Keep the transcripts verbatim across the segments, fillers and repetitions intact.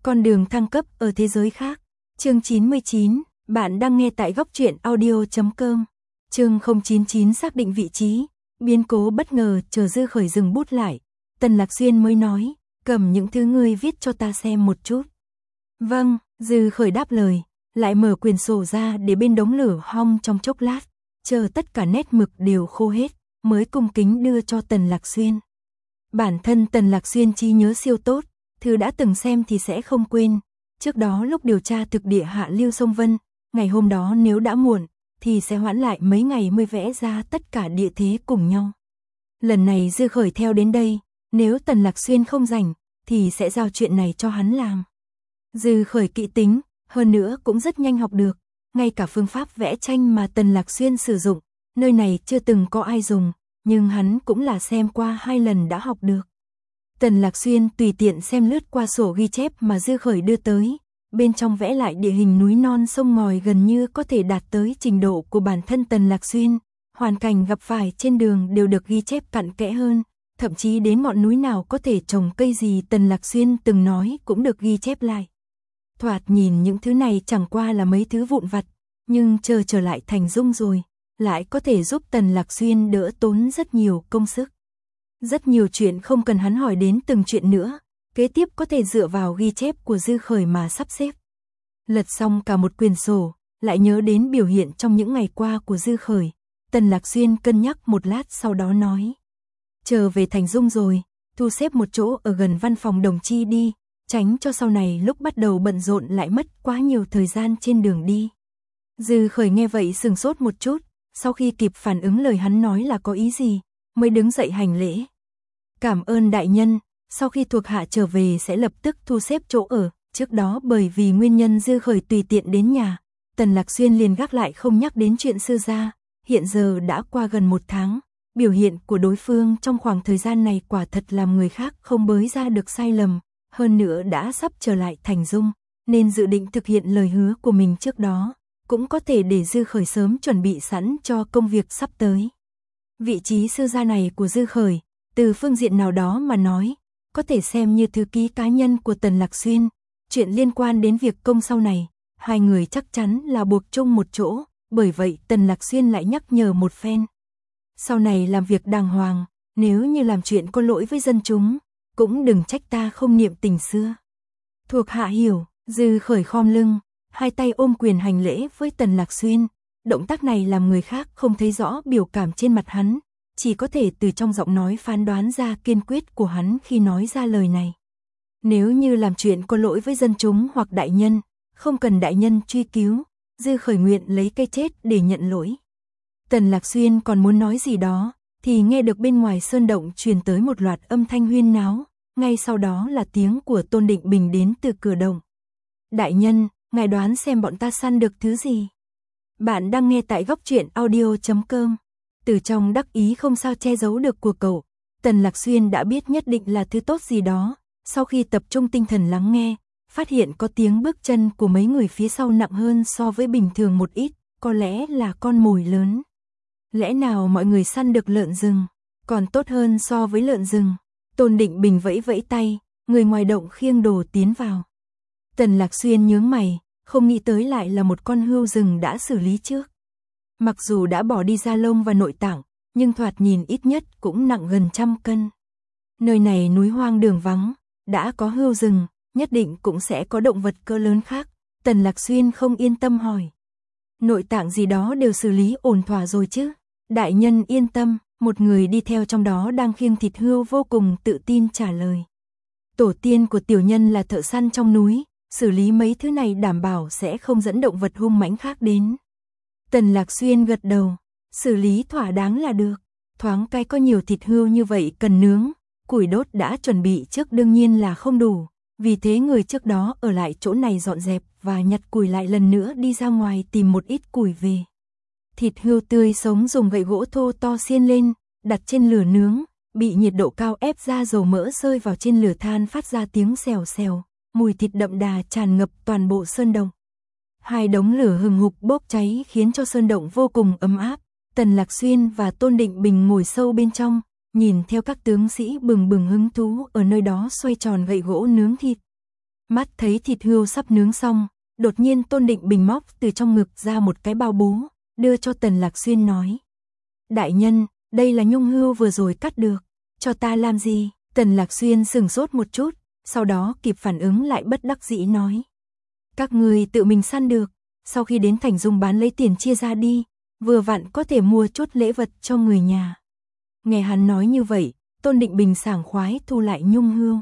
Con đường thăng cấp ở thế giới khác. Chương chín mươi chín, bạn đang nghe tại góc truyện audio chấm com. Chương không chín chín xác định vị trí, biến cố bất ngờ chờ Dư Khởi dừng bút lại. Tần Lạc Xuyên mới nói, cầm những thứ ngươi viết cho ta xem một chút. Vâng, Dư Khởi đáp lời, lại mở quyển sổ ra để bên đống lửa hong trong chốc lát, chờ tất cả nét mực đều khô hết, mới cung kính đưa cho Tần Lạc Xuyên. Bản thân Tần Lạc Xuyên trí nhớ siêu tốt, thứ đã từng xem thì sẽ không quên. Trước đó lúc điều tra thực địa hạ lưu sông Vân, ngày hôm đó nếu đã muộn, thì sẽ hoãn lại mấy ngày mới vẽ ra tất cả địa thế cùng nhau. Lần này Dư Khởi theo đến đây, nếu Tần Lạc Xuyên không rảnh, thì sẽ giao chuyện này cho hắn làm. Dư Khởi kỹ tính, hơn nữa cũng rất nhanh học được, ngay cả phương pháp vẽ tranh mà Tần Lạc Xuyên sử dụng, nơi này chưa từng có ai dùng, nhưng hắn cũng là xem qua hai lần đã học được. Tần Lạc Xuyên tùy tiện xem lướt qua sổ ghi chép mà Dư Khởi đưa tới, bên trong vẽ lại địa hình núi non sông ngòi gần như có thể đạt tới trình độ của bản thân Tần Lạc Xuyên, hoàn cảnh gặp phải trên đường đều được ghi chép cặn kẽ hơn, thậm chí đến ngọn núi nào có thể trồng cây gì Tần Lạc Xuyên từng nói cũng được ghi chép lại. Thoạt nhìn những thứ này chẳng qua là mấy thứ vụn vặt, nhưng chờ trở lại thành dung rồi, lại có thể giúp Tần Lạc Xuyên đỡ tốn rất nhiều công sức. Rất nhiều chuyện không cần hắn hỏi đến từng chuyện nữa, kế tiếp có thể dựa vào ghi chép của Dư Khởi mà sắp xếp. Lật xong cả một quyển sổ, lại nhớ đến biểu hiện trong những ngày qua của Dư Khởi, Tần Lạc Xuyên cân nhắc một lát sau đó nói. Chờ về thành dung rồi, thu xếp một chỗ ở gần văn phòng đồng chi đi, tránh cho sau này lúc bắt đầu bận rộn lại mất quá nhiều thời gian trên đường đi. Dư Khởi nghe vậy sừng sốt một chút, sau khi kịp phản ứng lời hắn nói là có ý gì, mới đứng dậy hành lễ. Cảm ơn đại nhân, sau khi thuộc hạ trở về sẽ lập tức thu xếp chỗ ở, trước đó bởi vì nguyên nhân Dư Khởi tùy tiện đến nhà, Tần Lạc Xuyên liền gác lại không nhắc đến chuyện sư gia, hiện giờ đã qua gần một tháng, biểu hiện của đối phương trong khoảng thời gian này quả thật làm người khác không bới ra được sai lầm, hơn nữa đã sắp trở lại thành dung, nên dự định thực hiện lời hứa của mình trước đó, cũng có thể để Dư Khởi sớm chuẩn bị sẵn cho công việc sắp tới. Vị trí sư gia này của Dư Khởi, từ phương diện nào đó mà nói, có thể xem như thư ký cá nhân của Tần Lạc Xuyên, chuyện liên quan đến việc công sau này, hai người chắc chắn là buộc chung một chỗ, bởi vậy Tần Lạc Xuyên lại nhắc nhở một phen. Sau này làm việc đàng hoàng, nếu như làm chuyện có lỗi với dân chúng, cũng đừng trách ta không niệm tình xưa. Thuộc hạ hiểu, Dư Khởi khom lưng, hai tay ôm quyền hành lễ với Tần Lạc Xuyên, động tác này làm người khác không thấy rõ biểu cảm trên mặt hắn, chỉ có thể từ trong giọng nói phán đoán ra kiên quyết của hắn khi nói ra lời này. Nếu như làm chuyện có lỗi với dân chúng hoặc đại nhân, không cần đại nhân truy cứu, Dư Khởi nguyện lấy cái chết để nhận lỗi. Tần Lạc Xuyên còn muốn nói gì đó, thì nghe được bên ngoài sơn động truyền tới một loạt âm thanh huyên náo, ngay sau đó là tiếng của Tôn Định Bình đến từ cửa động. Đại nhân, ngài đoán xem bọn ta săn được thứ gì? Bạn đang nghe tại góc truyện audio chấm com. Từ trong đắc ý không sao che giấu được của cậu, Tần Lạc Xuyên đã biết nhất định là thứ tốt gì đó, sau khi tập trung tinh thần lắng nghe, phát hiện có tiếng bước chân của mấy người phía sau nặng hơn so với bình thường một ít, có lẽ là con mồi lớn. Lẽ nào mọi người săn được lợn rừng, còn tốt hơn so với lợn rừng? Tôn Định Bình vẫy vẫy tay, người ngoài động khiêng đồ tiến vào. Tần Lạc Xuyên nhướng mày, không nghĩ tới lại là một con hươu rừng đã xử lý trước. Mặc dù đã bỏ đi da lông và nội tạng, nhưng thoạt nhìn ít nhất cũng nặng gần trăm cân. Nơi này núi hoang đường vắng, đã có hươu rừng, nhất định cũng sẽ có động vật cỡ lớn khác. Tần Lạc Xuyên không yên tâm hỏi. Nội tạng gì đó đều xử lý ổn thỏa rồi chứ? Đại nhân yên tâm, một người đi theo trong đó đang khiêng thịt hươu vô cùng tự tin trả lời. Tổ tiên của tiểu nhân là thợ săn trong núi, xử lý mấy thứ này đảm bảo sẽ không dẫn động vật hung mãnh khác đến. Tần Lạc Xuyên gật đầu, xử lý thỏa đáng là được, thoáng cái có nhiều thịt hươu như vậy cần nướng, củi đốt đã chuẩn bị trước đương nhiên là không đủ, vì thế người trước đó ở lại chỗ này dọn dẹp và nhặt củi lại lần nữa đi ra ngoài tìm một ít củi về. Thịt hươu tươi sống dùng gậy gỗ thô to xiên lên, đặt trên lửa nướng, bị nhiệt độ cao ép ra dầu mỡ rơi vào trên lửa than phát ra tiếng xèo xèo, mùi thịt đậm đà tràn ngập toàn bộ sơn động. Hai đống lửa hừng hục bốc cháy khiến cho sơn động vô cùng ấm áp. Tần Lạc Xuyên và Tôn Định Bình ngồi sâu bên trong, nhìn theo các tướng sĩ bừng bừng hứng thú ở nơi đó xoay tròn gậy gỗ nướng thịt. Mắt thấy thịt hươu sắp nướng xong, đột nhiên Tôn Định Bình móc từ trong ngực ra một cái bao bố, đưa cho Tần Lạc Xuyên nói. Đại nhân, đây là nhung hươu vừa rồi cắt được, cho ta làm gì? Tần Lạc Xuyên sừng sốt một chút, sau đó kịp phản ứng lại bất đắc dĩ nói. Các người tự mình săn được, sau khi đến Thành Dung bán lấy tiền chia ra đi, vừa vặn có thể mua chút lễ vật cho người nhà. Nghe hắn nói như vậy, Tôn Định Bình sảng khoái thu lại nhung hươu.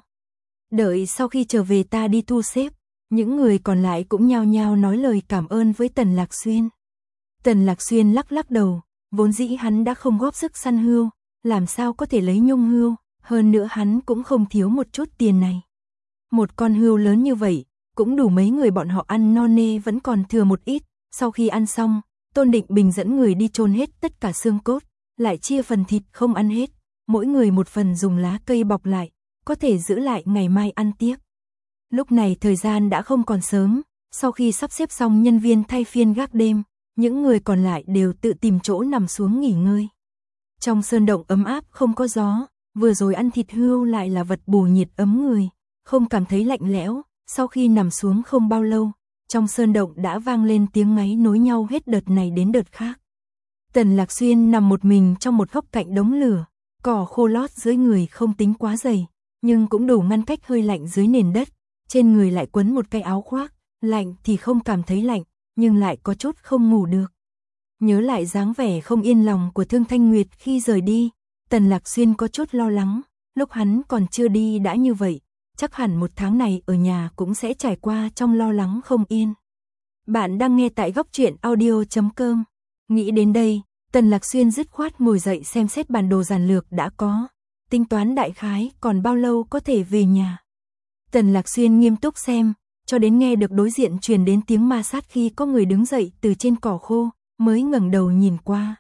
Đợi sau khi trở về ta đi thu xếp, những người còn lại cũng nhao nhao nói lời cảm ơn với Tần Lạc Xuyên. Tần Lạc Xuyên lắc lắc đầu, vốn dĩ hắn đã không góp sức săn hươu, làm sao có thể lấy nhung hươu, hơn nữa hắn cũng không thiếu một chút tiền này. Một con hươu lớn như vậy, cũng đủ mấy người bọn họ ăn no nê, vẫn còn thừa một ít. Sau khi ăn xong, Tôn Định Bình dẫn người đi chôn hết tất cả xương cốt, lại chia phần thịt không ăn hết, mỗi người một phần dùng lá cây bọc lại, có thể giữ lại ngày mai ăn tiếp. Lúc này thời gian đã không còn sớm, sau khi sắp xếp xong nhân viên thay phiên gác đêm, những người còn lại đều tự tìm chỗ nằm xuống nghỉ ngơi. Trong sơn động ấm áp không có gió, vừa rồi ăn thịt hươu lại là vật bổ nhiệt ấm người, không cảm thấy lạnh lẽo. Sau khi nằm xuống không bao lâu, trong sơn động đã vang lên tiếng ngáy nối nhau hết đợt này đến đợt khác. Tần Lạc Xuyên nằm một mình trong một góc cạnh đống lửa, cỏ khô lót dưới người không tính quá dày, nhưng cũng đủ ngăn cách hơi lạnh dưới nền đất, trên người lại quấn một cái áo khoác, lạnh thì không cảm thấy lạnh, nhưng lại có chút không ngủ được. Nhớ lại dáng vẻ không yên lòng của Thương Thanh Nguyệt khi rời đi, Tần Lạc Xuyên có chút lo lắng, lúc hắn còn chưa đi đã như vậy, chắc hẳn một tháng này ở nhà cũng sẽ trải qua trong lo lắng không yên. Bạn đang nghe tại góc truyện audio chấm com. Nghĩ đến đây, Tần Lạc Xuyên dứt khoát ngồi dậy xem xét bản đồ giản lược đã có, tính toán đại khái còn bao lâu có thể về nhà. Tần Lạc Xuyên nghiêm túc xem, cho đến nghe được đối diện truyền đến tiếng ma sát khi có người đứng dậy từ trên cỏ khô, mới ngẩng đầu nhìn qua.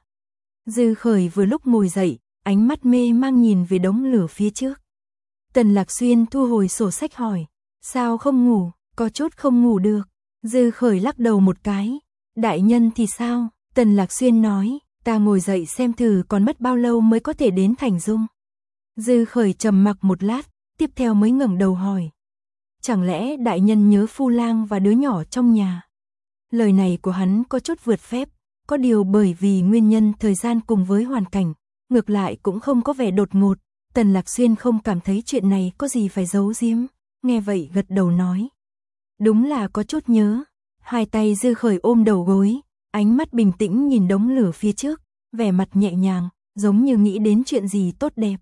Dư Khởi vừa lúc ngồi dậy, ánh mắt mê mang nhìn về đống lửa phía trước. Tần Lạc Xuyên thu hồi sổ sách hỏi, sao không ngủ, có chút không ngủ được. Dư Khởi lắc đầu một cái, đại nhân thì sao? Tần Lạc Xuyên nói, ta ngồi dậy xem thử còn mất bao lâu mới có thể đến Thành Dung. Dư Khởi trầm mặc một lát, tiếp theo mới ngẩng đầu hỏi, chẳng lẽ đại nhân nhớ Phu Lang và đứa nhỏ trong nhà? Lời này của hắn có chút vượt phép, có điều bởi vì nguyên nhân thời gian cùng với hoàn cảnh, ngược lại cũng không có vẻ đột ngột. Tần Lạc Xuyên không cảm thấy chuyện này có gì phải giấu giếm, nghe vậy gật đầu nói. Đúng là có chút nhớ. Hai tay Dư Khởi ôm đầu gối, ánh mắt bình tĩnh nhìn đống lửa phía trước, vẻ mặt nhẹ nhàng, giống như nghĩ đến chuyện gì tốt đẹp.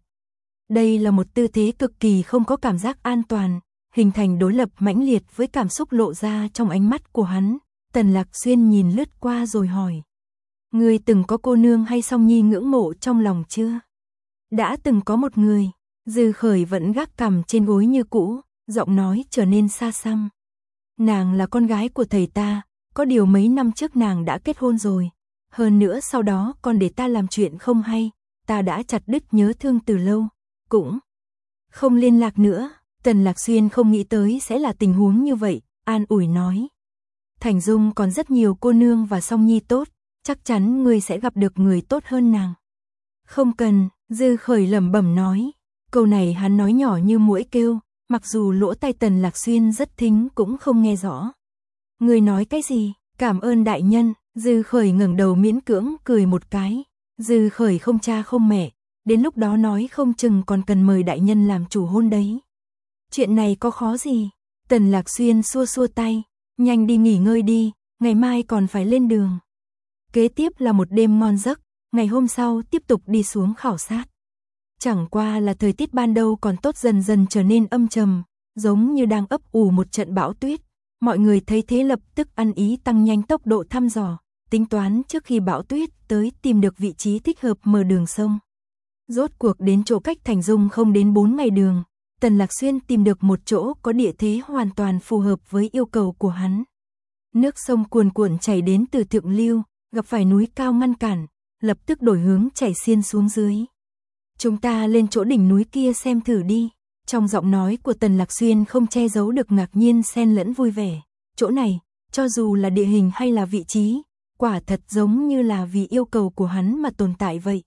Đây là một tư thế cực kỳ không có cảm giác an toàn, hình thành đối lập mãnh liệt với cảm xúc lộ ra trong ánh mắt của hắn. Tần Lạc Xuyên nhìn lướt qua rồi hỏi. Ngươi từng có cô nương hay song nhi ngưỡng mộ trong lòng chưa? Đã từng có một người. Dư Khởi vẫn gác cằm trên gối như cũ, giọng nói trở nên xa xăm. Nàng là con gái của thầy ta, có điều mấy năm trước nàng đã kết hôn rồi. Hơn nữa sau đó còn để ta làm chuyện không hay, ta đã chặt đứt nhớ thương từ lâu, cũng không liên lạc nữa. Tần Lạc Xuyên không nghĩ tới sẽ là tình huống như vậy, an ủi nói. Thành Dung còn rất nhiều cô nương và song nhi tốt, chắc chắn ngươi sẽ gặp được người tốt hơn nàng. Không cần, Dư Khởi lẩm bẩm nói. Câu này hắn nói nhỏ như muỗi kêu, mặc dù lỗ tai Tần Lạc Xuyên rất thính cũng không nghe rõ. Ngươi nói cái gì? Cảm ơn đại nhân. Dư Khởi ngẩng đầu miễn cưỡng cười một cái. Dư Khởi không cha không mẹ, đến lúc đó nói không chừng còn cần mời đại nhân làm chủ hôn đấy. Chuyện này có khó gì? Tần Lạc Xuyên xua xua tay, nhanh đi nghỉ ngơi đi, ngày mai còn phải lên đường. Kế tiếp là một đêm ngon giấc, ngày hôm sau tiếp tục đi xuống khảo sát. Chẳng qua là thời tiết ban đầu còn tốt dần dần trở nên âm trầm, giống như đang ấp ủ một trận bão tuyết. Mọi người thấy thế lập tức ăn ý tăng nhanh tốc độ thăm dò, tính toán trước khi bão tuyết tới tìm được vị trí thích hợp mở đường sông. Rốt cuộc đến chỗ cách Thành Dung không đến bốn ngày đường, Tần Lạc Xuyên tìm được một chỗ có địa thế hoàn toàn phù hợp với yêu cầu của hắn. Nước sông cuồn cuộn chảy đến từ thượng lưu, gặp phải núi cao ngăn cản, lập tức đổi hướng chảy xiên xuống dưới. Chúng ta lên chỗ đỉnh núi kia xem thử đi. Trong giọng nói của Tần Lạc Xuyên không che giấu được ngạc nhiên xen lẫn vui vẻ. Chỗ này, cho dù là địa hình hay là vị trí, quả thật giống như là vì yêu cầu của hắn mà tồn tại vậy.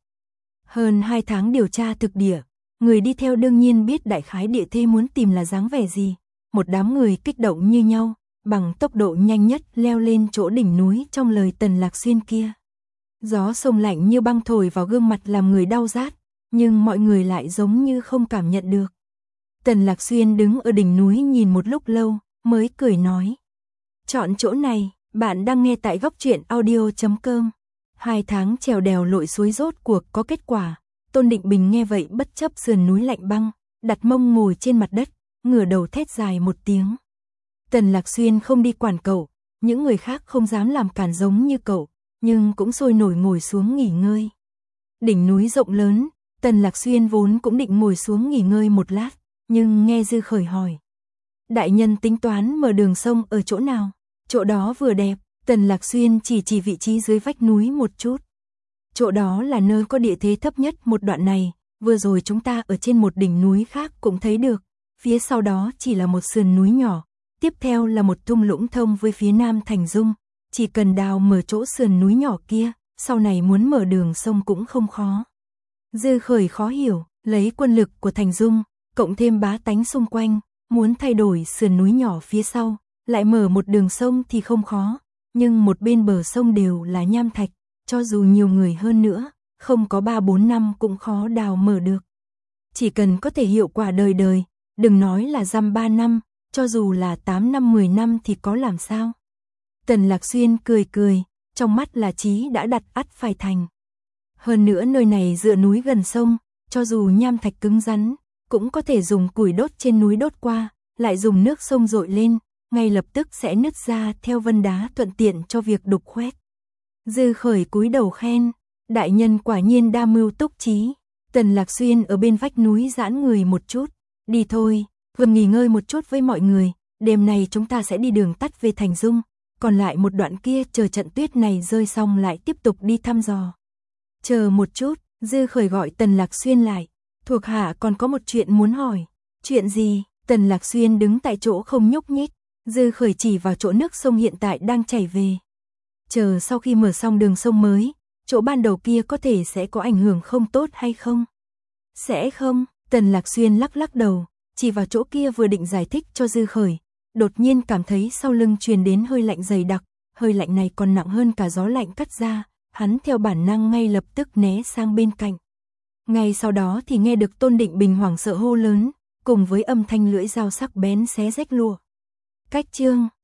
Hơn hai tháng điều tra thực địa, người đi theo đương nhiên biết đại khái địa thế muốn tìm là dáng vẻ gì. một đám người kích động như nhau, bằng tốc độ nhanh nhất leo lên chỗ đỉnh núi trong lời Tần Lạc Xuyên kia. Gió sông lạnh như băng thổi vào gương mặt làm người đau rát, nhưng mọi người lại giống như không cảm nhận được. Tần Lạc Xuyên đứng ở đỉnh núi nhìn một lúc lâu, mới cười nói. Chọn chỗ này, bạn đang nghe tại góc truyện audio chấm com. Hai tháng trèo đèo lội suối rốt cuộc có kết quả. Tôn Định Bình nghe vậy bất chấp sườn núi lạnh băng, đặt mông ngồi trên mặt đất, ngửa đầu thét dài một tiếng. Tần Lạc Xuyên không đi quản cậu, những người khác không dám làm cản giống như cậu, nhưng cũng sôi nổi ngồi xuống nghỉ ngơi. Đỉnh núi rộng lớn, Tần Lạc Xuyên vốn cũng định ngồi xuống nghỉ ngơi một lát, nhưng nghe Dư Khởi hỏi. Đại nhân tính toán mở đường sông ở chỗ nào? Chỗ đó vừa đẹp, Tần Lạc Xuyên chỉ chỉ vị trí dưới vách núi một chút. Chỗ đó là nơi có địa thế thấp nhất một đoạn này, vừa rồi chúng ta ở trên một đỉnh núi khác cũng thấy được, phía sau đó chỉ là một sườn núi nhỏ, tiếp theo là một thung lũng thông với phía nam Thành Dung, chỉ cần đào mở chỗ sườn núi nhỏ kia, sau này muốn mở đường sông cũng không khó. Dư Khởi khó hiểu, lấy quân lực của Thành Dung, cộng thêm bá tánh xung quanh, muốn thay đổi sườn núi nhỏ phía sau, lại mở một đường sông thì không khó, nhưng một bên bờ sông đều là nham thạch, cho dù nhiều người hơn nữa, không có ba bốn năm cũng khó đào mở được. Chỉ cần có thể hiệu quả đời đời, đừng nói là dăm ba năm, cho dù là tám năm mười năm thì có làm sao. Tần Lạc Xuyên cười cười, trong mắt là chí đã đặt ắt phải thành. Hơn nữa nơi này dựa núi gần sông, cho dù nham thạch cứng rắn, cũng có thể dùng củi đốt trên núi đốt qua, lại dùng nước sông dội lên, ngay lập tức sẽ nứt ra theo vân đá thuận tiện cho việc đục khoét. Dư Khởi cúi đầu khen, đại nhân quả nhiên đa mưu túc trí. Tần Lạc Xuyên ở bên vách núi giãn người một chút, đi thôi, vừa nghỉ ngơi một chút với mọi người, đêm nay chúng ta sẽ đi đường tắt về Thành Dung, còn lại một đoạn kia chờ trận tuyết này rơi xong lại tiếp tục đi thăm dò. Chờ một chút, Dư Khởi gọi Tần Lạc Xuyên lại, thuộc hạ còn có một chuyện muốn hỏi. Chuyện gì? Tần Lạc Xuyên đứng tại chỗ không nhúc nhích, Dư Khởi chỉ vào chỗ nước sông hiện tại đang chảy về. Chờ sau khi mở xong đường sông mới, chỗ ban đầu kia có thể sẽ có ảnh hưởng không tốt hay không? Sẽ không, Tần Lạc Xuyên lắc lắc đầu, chỉ vào chỗ kia vừa định giải thích cho Dư Khởi, đột nhiên cảm thấy sau lưng truyền đến hơi lạnh dày đặc, hơi lạnh này còn nặng hơn cả gió lạnh cắt da, hắn theo bản năng ngay lập tức né sang bên cạnh. Ngay sau đó thì nghe được Tôn Định Bình hoảng sợ hô lớn, cùng với âm thanh lưỡi dao sắc bén xé rách lụa. Cách chương